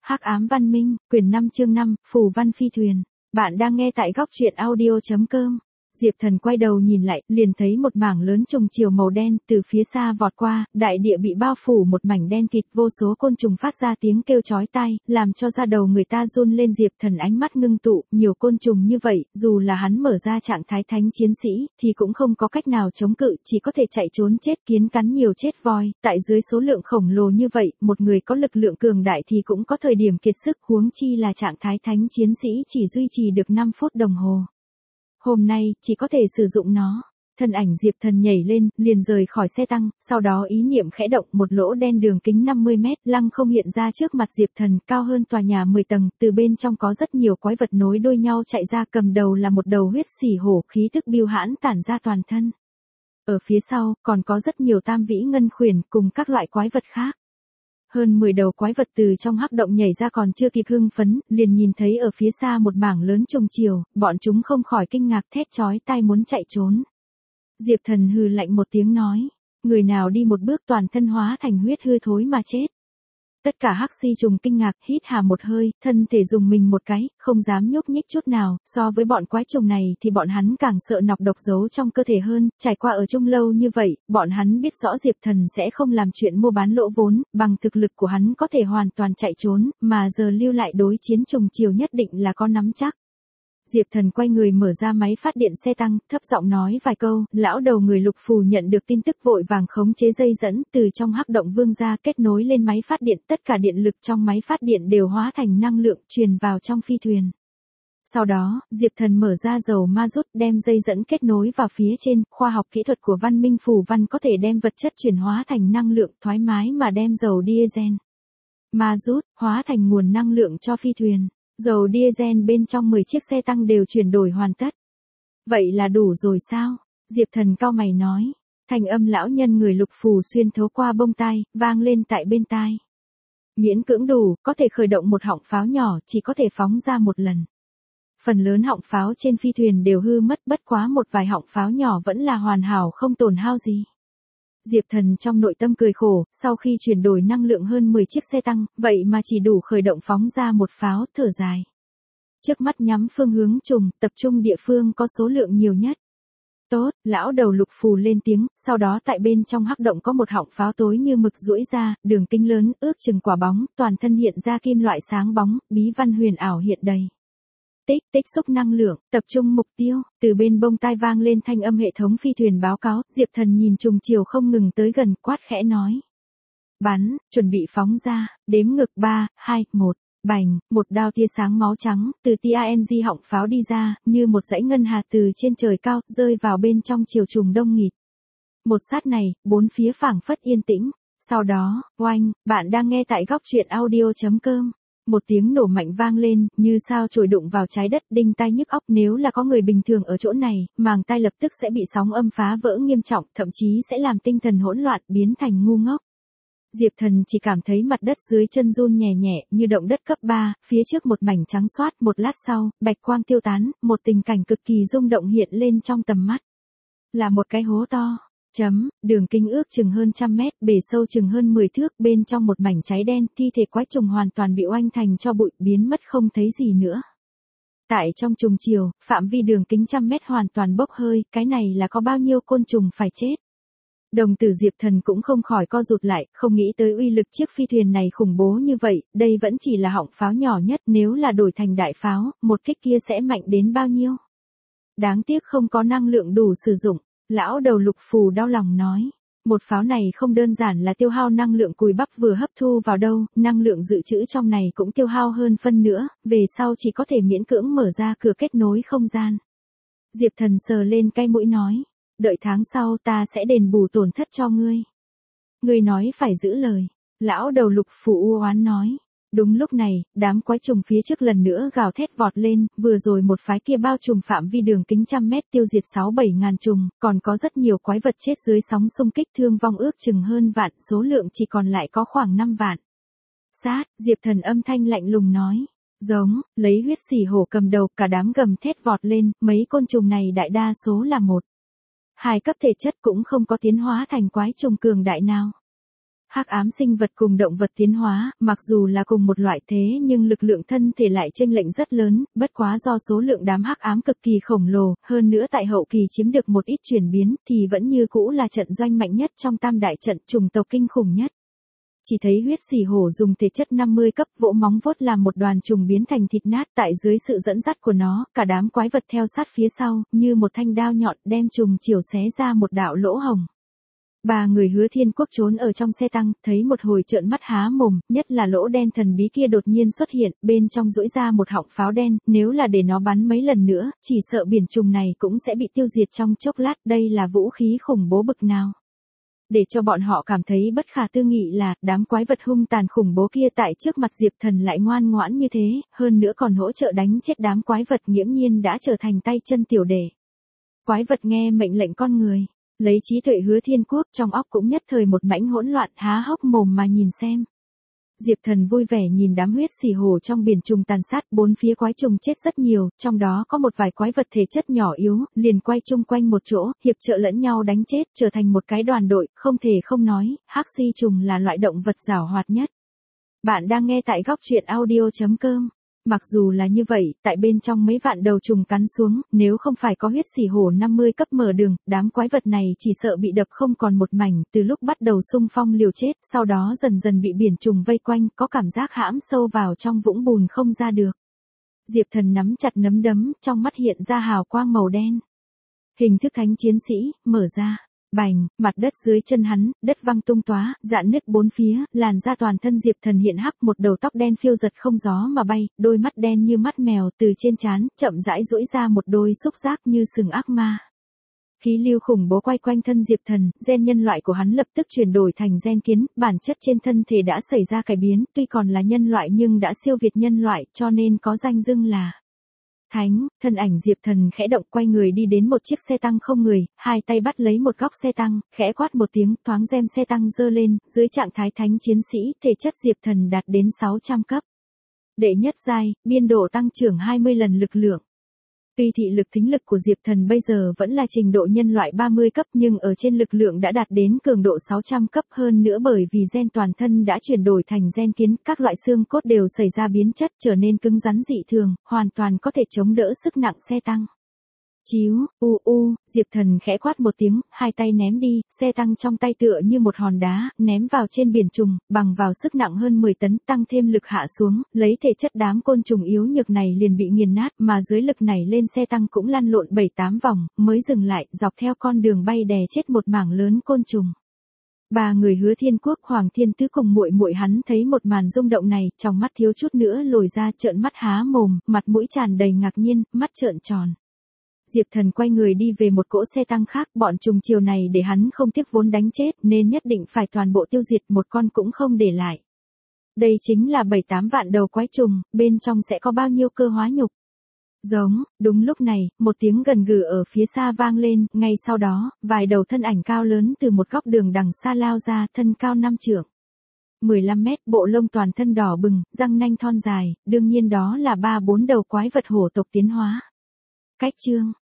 Hắc ám văn minh, quyển 5 chương 5, phù văn phi thuyền. Bạn đang nghe tại góc truyện audio.com. Diệp Thần quay đầu nhìn lại, liền thấy một mảng lớn trùng chiều màu đen từ phía xa vọt qua, đại địa bị bao phủ một mảnh đen kịt, vô số côn trùng phát ra tiếng kêu chói tai, làm cho da đầu người ta run lên. Diệp Thần ánh mắt ngưng tụ, nhiều côn trùng như vậy, dù là hắn mở ra trạng thái thánh chiến sĩ, thì cũng không có cách nào chống cự, chỉ có thể chạy trốn chết. Kiến cắn nhiều chết voi, tại dưới số lượng khổng lồ như vậy, một người có lực lượng cường đại thì cũng có thời điểm kiệt sức, huống chi là trạng thái thánh chiến sĩ chỉ duy trì được 5 phút đồng hồ. Hôm nay, chỉ có thể sử dụng nó. Thân ảnh Diệp Thần nhảy lên, liền rời khỏi xe tăng, sau đó ý niệm khẽ động, một lỗ đen đường kính 50 mét, lăng không hiện ra trước mặt Diệp Thần, cao hơn tòa nhà 10 tầng, từ bên trong có rất nhiều quái vật nối đuôi nhau chạy ra, cầm đầu là một đầu huyết xỉ hổ, khí tức bưu hãn tản ra toàn thân. Ở phía sau, còn có rất nhiều tam vĩ ngân khuyển, cùng các loại quái vật khác. Hơn 10 đầu quái vật từ trong hắc động nhảy ra, còn chưa kịp hưng phấn, liền nhìn thấy ở phía xa một mảng lớn trùng chiều, bọn chúng không khỏi kinh ngạc thét chói tai muốn chạy trốn. Diệp Thần hừ lạnh một tiếng nói, người nào đi một bước toàn thân hóa thành huyết hư thối mà chết. Tất cả hắc si trùng kinh ngạc, hít hà một hơi, thân thể dùng mình một cái, không dám nhúc nhích chút nào. So với bọn quái trùng này thì bọn hắn càng sợ nọc độc giấu trong cơ thể hơn. Trải qua ở chung lâu như vậy, bọn hắn biết rõ Diệp Thần sẽ không làm chuyện mua bán lỗ vốn, bằng thực lực của hắn có thể hoàn toàn chạy trốn, mà giờ lưu lại đối chiến trùng chiều nhất định là có nắm chắc. Diệp Thần quay người mở ra máy phát điện xe tăng, thấp giọng nói vài câu. Lão đầu người Lục Phù nhận được tin tức vội vàng khống chế dây dẫn từ trong hắc động vương ra, kết nối lên máy phát điện. Tất cả điện lực trong máy phát điện đều hóa thành năng lượng truyền vào trong phi thuyền. Sau đó, Diệp Thần mở ra dầu ma rút, đem dây dẫn kết nối vào phía trên. Khoa học kỹ thuật của văn minh phù văn có thể đem vật chất chuyển hóa thành năng lượng, thoải mái mà đem dầu diesel ma rút hóa thành nguồn năng lượng cho phi thuyền. Dầu diesel bên trong 10 chiếc xe tăng đều chuyển đổi hoàn tất. Vậy là đủ rồi sao? Diệp Thần cau mày nói. Thanh âm lão nhân người Lục Phù xuyên thấu qua bông tai, vang lên tại bên tai. Miễn cưỡng đủ, có thể khởi động một họng pháo nhỏ, chỉ có thể phóng ra một lần. Phần lớn họng pháo trên phi thuyền đều hư mất, bất quá một vài họng pháo nhỏ vẫn là hoàn hảo không tổn hao gì. Diệp Thần trong nội tâm cười khổ, sau khi chuyển đổi năng lượng hơn 10 chiếc xe tăng, vậy mà chỉ đủ khởi động phóng ra một pháo, thở dài. Trước mắt nhắm phương hướng trùng, tập trung địa phương có số lượng nhiều nhất. Tốt, lão đầu Lục Phù lên tiếng, sau đó tại bên trong hắc động có một họng pháo tối như mực duỗi ra, đường kính lớn, ước chừng quả bóng, toàn thân hiện ra kim loại sáng bóng, bí văn huyền ảo hiện đầy. Tích xúc năng lượng, tập trung mục tiêu, từ bên bông tai vang lên thanh âm hệ thống phi thuyền báo cáo. Diệp Thần nhìn trùng chiều không ngừng tới gần, quát khẽ nói. Bắn, chuẩn bị phóng ra, đếm ngược 3, 2, 1, bành, một đao tia sáng máu trắng, từ TANG họng pháo đi ra, như một dãy ngân hà từ trên trời cao, rơi vào bên trong chiều trùng đông nghịt. Một sát này, bốn phía phảng phất yên tĩnh, sau đó, oanh, bạn đang nghe tại góc truyện audio.com. Một tiếng nổ mạnh vang lên, như sao chổi đụng vào trái đất, đinh tai nhức óc. Nếu là có người bình thường ở chỗ này, màng tai lập tức sẽ bị sóng âm phá vỡ nghiêm trọng, thậm chí sẽ làm tinh thần hỗn loạn, biến thành ngu ngốc. Diệp Thần chỉ cảm thấy mặt đất dưới chân run nhẹ nhẹ, như động đất cấp 3, phía trước một mảnh trắng xoát, một lát sau, bạch quang tiêu tán, một tình cảnh cực kỳ rung động hiện lên trong tầm mắt. Là một cái hố to. Đường kính ước chừng hơn 100 mét, bề sâu chừng hơn 10 thước, bên trong một mảnh cháy đen, thi thể quái trùng hoàn toàn bị oanh thành tro bụi, biến mất không thấy gì nữa. Tại trong trùng chiều, phạm vi đường kính 100 mét hoàn toàn bốc hơi, cái này là có bao nhiêu côn trùng phải chết. Đồng tử Diệp Thần cũng không khỏi co rụt lại, không nghĩ tới uy lực chiếc phi thuyền này khủng bố như vậy, đây vẫn chỉ là họng pháo nhỏ nhất, nếu là đổi thành đại pháo, một kích kia sẽ mạnh đến bao nhiêu. Đáng tiếc không có năng lượng đủ sử dụng. Lão đầu Lục Phù đau lòng nói, một pháo này không đơn giản là tiêu hao năng lượng cùi bắp vừa hấp thu vào đâu, năng lượng dự trữ trong này cũng tiêu hao hơn phân nữa, về sau chỉ có thể miễn cưỡng mở ra cửa kết nối không gian. Diệp Thần sờ lên cái mũi nói, đợi tháng sau ta sẽ đền bù tổn thất cho ngươi. Ngươi nói phải giữ lời. Lão đầu Lục Phù u oán nói. Đúng lúc này, đám quái trùng phía trước lần nữa gào thét vọt lên, vừa rồi một phái kia bao trùm phạm vi đường kính 100 mét tiêu diệt 6-7 ngàn trùng, còn có rất nhiều quái vật chết dưới sóng xung kích, thương vong ước chừng hơn vạn, số lượng chỉ còn lại có khoảng 5 vạn. Sát, Diệp Thần âm thanh lạnh lùng nói. Giống, lấy huyết xỉ hổ cầm đầu, cả đám gầm thét vọt lên, mấy côn trùng này đại đa số là 1, 2 cấp thể chất, cũng không có tiến hóa thành quái trùng cường đại nào. Hắc ám sinh vật cùng động vật tiến hóa, mặc dù là cùng một loại thế nhưng lực lượng thân thể lại chênh lệch rất lớn, bất quá do số lượng đám hắc ám cực kỳ khổng lồ, hơn nữa tại hậu kỳ chiếm được một ít chuyển biến thì vẫn như cũ là trận doanh mạnh nhất trong tam đại trận chủng tộc kinh khủng nhất. Chỉ thấy huyết xỉ hổ dùng thể chất 50 cấp vỗ móng vuốt làm một đoàn trùng biến thành thịt nát, tại dưới sự dẫn dắt của nó, cả đám quái vật theo sát phía sau, như một thanh đao nhọn đem trùng chiều xé ra một đạo lỗ hồng. Ba người Hứa Thiên Quốc trốn ở trong xe tăng, thấy một hồi trợn mắt há mồm, nhất là lỗ đen thần bí kia đột nhiên xuất hiện, bên trong duỗi ra một họng pháo đen, nếu là để nó bắn mấy lần nữa, chỉ sợ biển trùng này cũng sẽ bị tiêu diệt trong chốc lát, đây là vũ khí khủng bố bực nào. Để cho bọn họ cảm thấy bất khả tư nghị là, đám quái vật hung tàn khủng bố kia tại trước mặt Diệp Thần lại ngoan ngoãn như thế, hơn nữa còn hỗ trợ đánh chết đám quái vật nghiễm nhiên đã trở thành tay chân tiểu đệ. Quái vật nghe mệnh lệnh con người. Lấy trí tuệ Hứa Thiên Quốc trong óc cũng nhất thời một mảnh hỗn loạn há hốc mồm mà nhìn xem. Diệp Thần vui vẻ nhìn đám huyết xỉ hổ trong biển trùng tàn sát, bốn phía quái trùng chết rất nhiều, trong đó có một vài quái vật thể chất nhỏ yếu, liền quay chung quanh một chỗ, hiệp trợ lẫn nhau đánh chết, trở thành một cái đoàn đội, không thể không nói, hắc xi trùng là loại động vật giàu hoạt nhất. Bạn đang nghe tại góc truyện audio.com. Mặc dù là như vậy, tại bên trong mấy vạn đầu trùng cắn xuống, nếu không phải có huyết xỉ hổ 50 cấp mở đường, đám quái vật này chỉ sợ bị đập không còn một mảnh, từ lúc bắt đầu xung phong liều chết, sau đó dần dần bị biển trùng vây quanh, có cảm giác hãm sâu vào trong vũng bùn không ra được. Diệp Thần nắm chặt nắm đấm, trong mắt hiện ra hào quang màu đen. Hình thức thánh chiến sĩ, mở ra. Bành, mặt đất dưới chân hắn, đất văng tung tóa, rạn nứt bốn phía, làn da toàn thân Diệp Thần hiện hắc, một đầu tóc đen phiêu giật không gió mà bay, đôi mắt đen như mắt mèo, từ trên trán, chậm rãi duỗi ra một đôi xúc giác như sừng ác ma. Khí lưu khủng bố quay quanh thân Diệp Thần, gen nhân loại của hắn lập tức chuyển đổi thành gen kiến, bản chất trên thân thể đã xảy ra cải biến, tuy còn là nhân loại nhưng đã siêu việt nhân loại, cho nên có danh xưng là Thánh. Thân ảnh Diệp Thần khẽ động, quay người đi đến một chiếc xe tăng không người, hai tay bắt lấy một góc xe tăng, khẽ quát một tiếng, thoáng rem xe tăng giơ lên, dưới trạng thái thánh chiến sĩ, thể chất Diệp Thần đạt đến 600 cấp. Đệ nhất giai, biên độ tăng trưởng 20 lần lực lượng. Tuy thị lực thính lực của Diệp Thần bây giờ vẫn là trình độ nhân loại 30 cấp nhưng ở trên lực lượng đã đạt đến cường độ 600 cấp, hơn nữa bởi vì gen toàn thân đã chuyển đổi thành gen kiến, các loại xương cốt đều xảy ra biến chất, trở nên cứng rắn dị thường, hoàn toàn có thể chống đỡ sức nặng xe tăng. Chíu, Diệp Thần khẽ quát một tiếng, hai tay ném đi, xe tăng trong tay tựa như một hòn đá, ném vào trên biển trùng, bằng vào sức nặng hơn 10 tấn, tăng thêm lực hạ xuống, lấy thể chất đám côn trùng yếu nhược này liền bị nghiền nát, mà dưới lực này lên xe tăng cũng lăn lộn 7-8 vòng, mới dừng lại, dọc theo con đường bay đè chết một mảng lớn côn trùng. Ba người Hứa Thiên Quốc, Hoàng Thiên Tứ cùng muội muội hắn thấy một màn rung động này, trong mắt thiếu chút nữa lồi ra, trợn mắt há mồm, mặt mũi tràn đầy ngạc nhiên, mắt trợn tròn. Diệp Thần quay người đi về một cỗ xe tăng khác, bọn trùng chiều này để hắn không tiếc vốn đánh chết, nên nhất định phải toàn bộ tiêu diệt, một con cũng không để lại. Đây chính là 7-8 vạn đầu quái trùng, bên trong sẽ có bao nhiêu cơ hóa nhục. Giống, đúng lúc này, một tiếng gần gừ ở phía xa vang lên, ngay sau đó, vài đầu thân ảnh cao lớn từ một góc đường đằng xa lao ra, thân cao 5 trượng. 15 mét, bộ lông toàn thân đỏ bừng, răng nanh thon dài, đương nhiên đó là 3-4 đầu quái vật hổ tộc tiến hóa. Cách chương.